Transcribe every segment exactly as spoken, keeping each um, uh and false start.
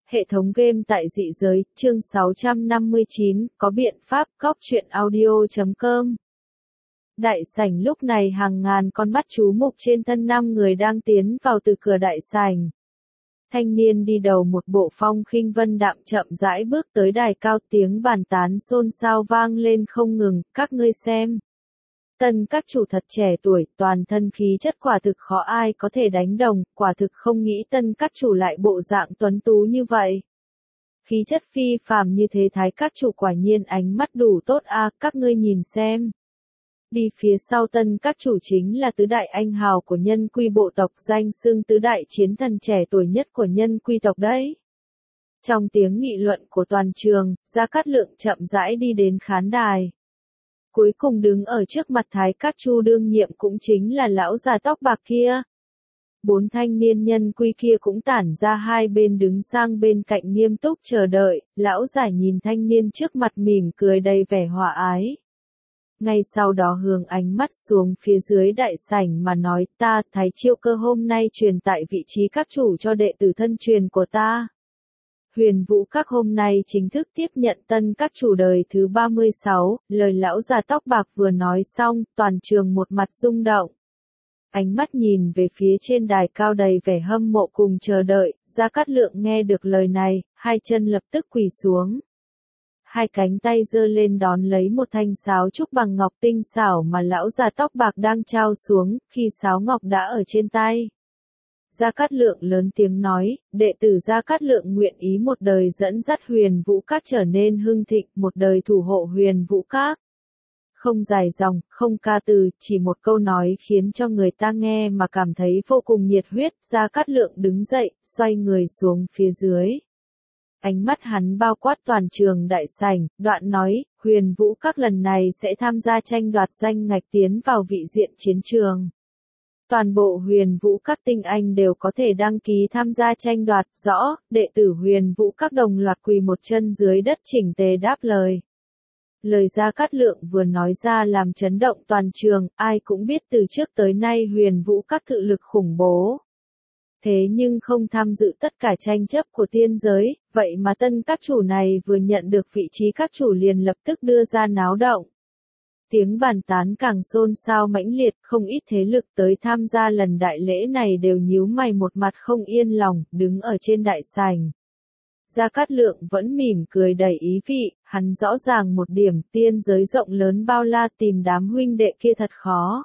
Hệ thống game tại dị giới, chương sáu trăm năm mươi chín, có biện pháp, cóc truyện audio chấm com. Đại sảnh lúc này hàng ngàn con mắt chú mục trên thân năm người đang tiến vào từ cửa đại sảnh. Thanh niên đi đầu một bộ phong khinh vân đạm chậm rãi bước tới đài cao, tiếng bàn tán xôn xao vang lên không ngừng, các ngươi xem. Tân các chủ thật trẻ tuổi, toàn thân khí chất quả thực khó ai có thể đánh đồng, quả thực không nghĩ tân các chủ lại bộ dạng tuấn tú như vậy. Khí chất phi phàm như thế thái các chủ quả nhiên ánh mắt đủ tốt a, các ngươi nhìn xem. Đi phía sau tân các chủ chính là tứ đại anh hào của nhân quy bộ tộc, danh xưng tứ đại chiến thần trẻ tuổi nhất của nhân quy tộc đấy. Trong tiếng nghị luận của toàn trường, Gia Cát Lượng chậm rãi đi đến khán đài. Cuối cùng đứng ở trước mặt Thái Các Chu đương nhiệm cũng chính là lão già tóc bạc kia. Bốn thanh niên nhân quy kia cũng tản ra hai bên đứng sang bên cạnh nghiêm túc chờ đợi, lão già nhìn thanh niên trước mặt mỉm cười đầy vẻ hòa ái. Ngay sau đó hướng ánh mắt xuống phía dưới đại sảnh mà nói, ta, Thái Chiêu Cơ hôm nay truyền tại vị trí các chủ cho đệ tử thân truyền của ta. Huyền Vũ Các hôm nay chính thức tiếp nhận tân các chủ đời thứ ba mươi sáu, lời lão già tóc bạc vừa nói xong, toàn trường một mặt rung động. Ánh mắt nhìn về phía trên đài cao đầy vẻ hâm mộ cùng chờ đợi, Gia Cát Lượng nghe được lời này, hai chân lập tức quỳ xuống. Hai cánh tay giơ lên đón lấy một thanh sáo trúc bằng ngọc tinh xảo mà lão già tóc bạc đang trao xuống, khi sáo ngọc đã ở trên tay. Gia Cát Lượng lớn tiếng nói, đệ tử Gia Cát Lượng nguyện ý một đời dẫn dắt Huyền Vũ Các trở nên hưng thịnh, một đời thủ hộ Huyền Vũ Các. Không dài dòng, không ca từ, chỉ một câu nói khiến cho người ta nghe mà cảm thấy vô cùng nhiệt huyết. Gia Cát Lượng đứng dậy, xoay người xuống phía dưới. Ánh mắt hắn bao quát toàn trường đại sảnh, đoạn nói, Huyền Vũ Các lần này sẽ tham gia tranh đoạt danh ngạch tiến vào vị diện chiến trường. Toàn bộ Huyền Vũ Các tinh anh đều có thể đăng ký tham gia tranh đoạt, rõ, đệ tử Huyền Vũ Các đồng loạt quỳ một chân dưới đất chỉnh tề đáp lời. Lời Gia Cát Lượng vừa nói ra làm chấn động toàn trường, ai cũng biết từ trước tới nay Huyền Vũ Các thực lực khủng bố. Thế nhưng không tham dự tất cả tranh chấp của tiên giới, vậy mà tân các chủ này vừa nhận được vị trí các chủ liền lập tức đưa ra náo động. Tiếng bàn tán càng xôn xao mãnh liệt, không ít thế lực tới tham gia lần đại lễ này đều nhíu mày một mặt không yên lòng, đứng ở trên đại sảnh. Gia Cát Lượng vẫn mỉm cười đầy ý vị, hắn rõ ràng một điểm, tiên giới rộng lớn bao la, tìm đám huynh đệ kia thật khó.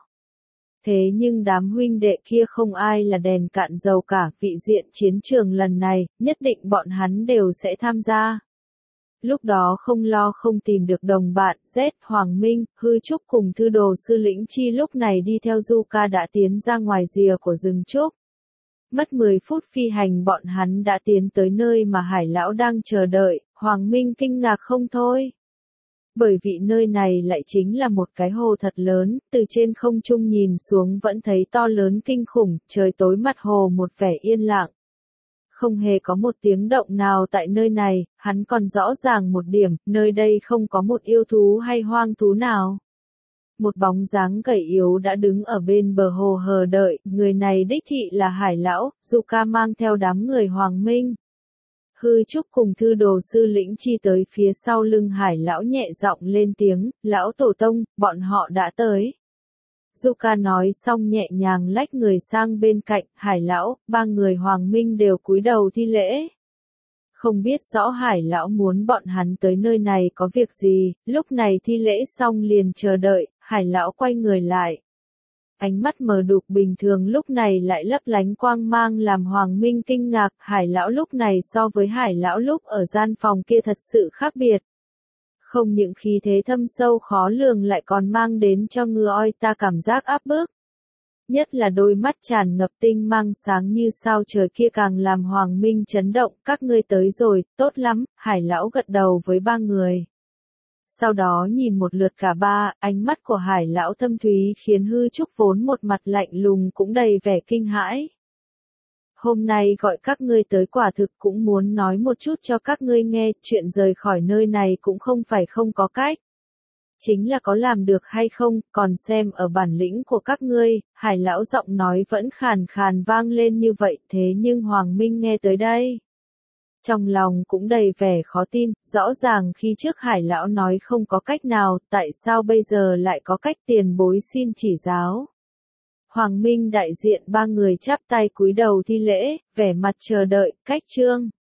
Thế nhưng đám huynh đệ kia không ai là đèn cạn dầu cả, vị diện chiến trường lần này, nhất định bọn hắn đều sẽ tham gia. Lúc đó không lo không tìm được đồng bạn, Z, Hoàng Minh, Hư Trúc cùng thư đồ sư Lĩnh Chi lúc này đi theo Du Ca đã tiến ra ngoài rìa của rừng trúc. Mất mười phút phi hành bọn hắn đã tiến tới nơi mà Hải Lão đang chờ đợi, Hoàng Minh kinh ngạc không thôi. Bởi vì nơi này lại chính là một cái hồ thật lớn, từ trên không trung nhìn xuống vẫn thấy to lớn kinh khủng, trời tối mặt hồ một vẻ yên lặng. Không hề có một tiếng động nào tại nơi này, hắn còn rõ ràng một điểm, nơi đây không có một yêu thú hay hoang thú nào. Một bóng dáng gầy yếu đã đứng ở bên bờ hồ hờ đợi, người này đích thị là Hải Lão, Du Ca mang theo đám người Hoàng Minh. Hư Trúc cùng thư đồ sư Lĩnh Chi tới phía sau lưng Hải Lão nhẹ giọng lên tiếng, Lão Tổ Tông, bọn họ đã tới. Du Ca nói xong nhẹ nhàng lách người sang bên cạnh, Hải Lão, ba người Hoàng Minh đều cúi đầu thi lễ. Không biết rõ Hải Lão muốn bọn hắn tới nơi này có việc gì, lúc này thi lễ xong liền chờ đợi, Hải Lão quay người lại. Ánh mắt mờ đục bình thường lúc này lại lấp lánh quang mang làm Hoàng Minh kinh ngạc, Hải Lão lúc này so với Hải Lão lúc ở gian phòng kia thật sự khác biệt. Không những khí thế thâm sâu khó lường lại còn mang đến cho người oi ta cảm giác áp bức. Nhất là đôi mắt tràn ngập tinh mang sáng như sao trời kia càng làm Hoàng Minh chấn động, các ngươi tới rồi, tốt lắm, Hải Lão gật đầu với ba người. Sau đó nhìn một lượt cả ba, ánh mắt của Hải Lão thâm thúy khiến Hư Trúc vốn một mặt lạnh lùng cũng đầy vẻ kinh hãi. Hôm nay gọi các ngươi tới quả thực cũng muốn nói một chút cho các ngươi nghe, chuyện rời khỏi nơi này cũng không phải không có cách. Chính là có làm được hay không, còn xem ở bản lĩnh của các ngươi, Hải Lão giọng nói vẫn khàn khàn vang lên như vậy, thế nhưng Hoàng Minh nghe tới đây. Trong lòng cũng đầy vẻ khó tin, rõ ràng khi trước Hải lão nói không có cách nào, tại sao bây giờ lại có cách, tiền bối xin chỉ giáo. Hoàng Minh đại diện ba người chắp tay cúi đầu thi lễ, vẻ mặt chờ đợi, cách chương.